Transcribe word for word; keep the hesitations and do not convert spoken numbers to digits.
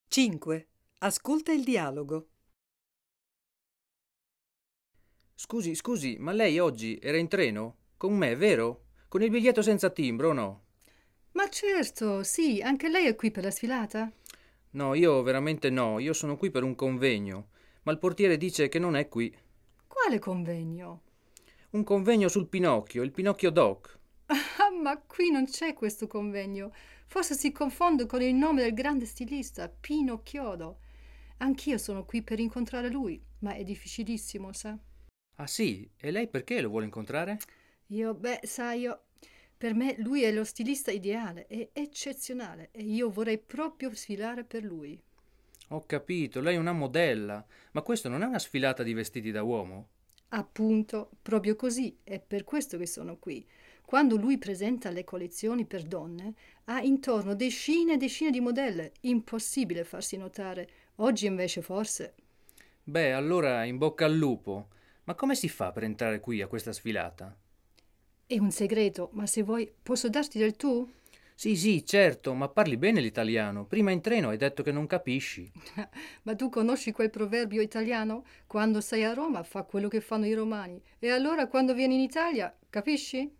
cinque. Ascolta il dialogo. Scusi, scusi, ma lei oggi era in treno? Con me, vero? Con il biglietto senza timbro o no? Ma certo, sì, anche lei è qui per la sfilata? No, io veramente no, io sono qui per un convegno, ma il portiere dice che non è qui. Quale convegno? Un convegno sul Pinocchio, il Pinocchio Doc. Ah, ma qui non c'è questo convegno. Forse si confonde con il nome del grande stilista, Pino Chiodo. Anch'io sono qui per incontrare lui, ma è difficilissimo, sa? Ah sì? E lei perché lo vuole incontrare? Io, beh, sai, io... Per me lui è lo stilista ideale, è eccezionale e io vorrei proprio sfilare per lui. Ho capito, lei è una modella, ma questo non è una sfilata di vestiti da uomo? Appunto, proprio così, è per questo che sono qui. Quando lui presenta le collezioni per donne, ha intorno decine e decine di modelle, impossibile farsi notare. Oggi invece forse... Beh, allora in bocca al lupo. Ma come si fa per entrare qui a questa sfilata? È un segreto, ma se vuoi posso darti del tu? Sì, sì, certo, ma parli bene l'italiano. Prima in treno hai detto che non capisci. Ma tu conosci quel proverbio italiano? Quando sei a Roma fa quello che fanno i romani. E allora quando vieni in Italia, capisci?